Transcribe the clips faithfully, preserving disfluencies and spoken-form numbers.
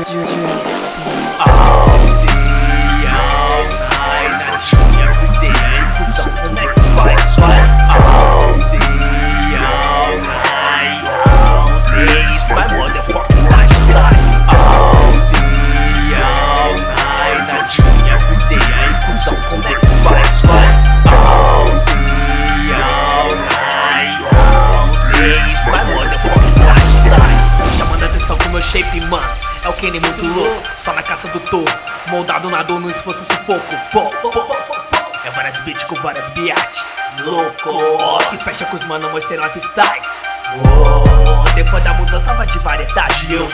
Shape, mano, é o Kenny muito louco, só na caça do touro, moldado na dor, no esforço, sufoco. Pô, pô, pô, pô, pô. É várias beats com várias biate, louco, que fecha com os mano, mostrei lifestyle. Oh, depois da mudança vai de variedade, eu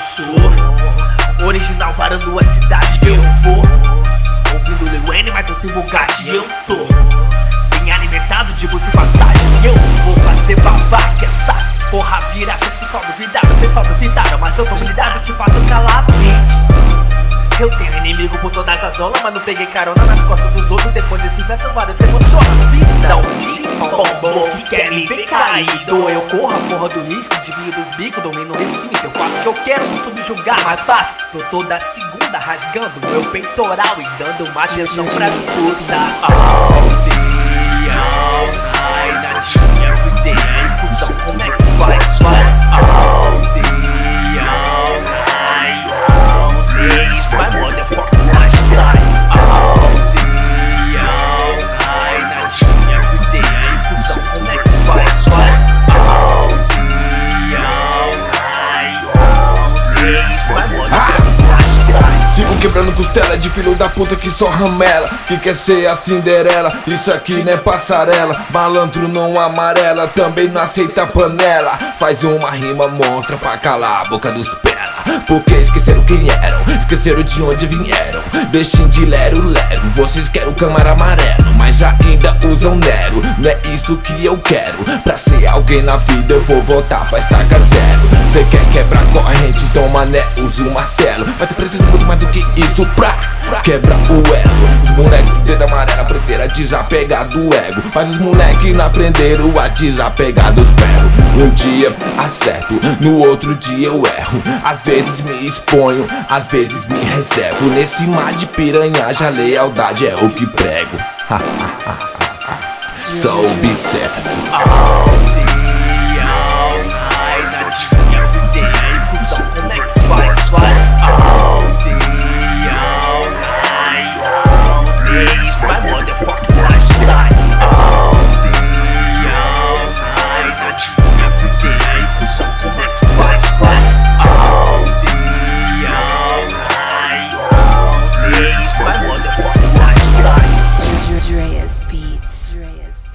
sou original, varando a cidade, eu vou ouvindo Lil Wayne, mas tô sem Bugatti, eu tô bem alimentado de bus e passagem, eu vou fazer babaca, essa porra vira, vocês que só duvidaram, vocês só duvidaram, mas eu tô blindado, te faço calar a mente. Eu tenho inimigo por todas as zonas, mas não peguei carona nas costas dos outros. Depois desse verso vários se emocionam. Visão de bombom que quer me ver caído. Eu corro a porra do risco, desvio dos bicos, domino o recinto. Eu faço o que eu quero, sou subjugar, mas faço. Tô toda segunda rasgando meu peitoral e dando uma atenção pras putas. All day, all night, night, everyday, cuzão, como é que faz? Vai all day, all night, all day, vai motherfucking lifestyle. All day, all night, night, everyday, cuzão, como é que faz? Vai all day, all night, all day, vai motherfucking lifestyle. Sigo quebrando costela de filho da puta que só ramela, que quer ser a Cinderela. Isso aqui não é passarela, malandro não amarela, também não aceita panela. Faz uma rima monstra pra calar a boca dos pela, porque esqueceram quem eram, esqueceram de onde vieram. Deixem de lero-lero, vocês querem o câmara amarelo, mas ainda usam Nero. Não é isso que eu quero, pra ser alguém na vida eu vou voltar pra estaca zero. Cê quer quebrar corrente, então mané, usa o martelo. Mas cê precisa muito mais do que isso pra quebrar o elo. Os moleques do dedo amarelo aprenderam a desapegar do ego, mas os moleques não aprenderam a desapegar dos ferros. Um dia acerto, no outro dia eu erro. Às vezes me exponho, às vezes me reservo. Nesse mar de piranhagem a lealdade é o que prego. Só observo. All day, all night, night, everyday, cuzão, como é que faz? Vai all day, all night, all day, vai motherfucking lifestyle. All day, all night, night, everyday, cuzão, como é que faz? Vai all day, all night, all day, vai motherfucking lifestyle. Dreas Beats. Dreas Beats.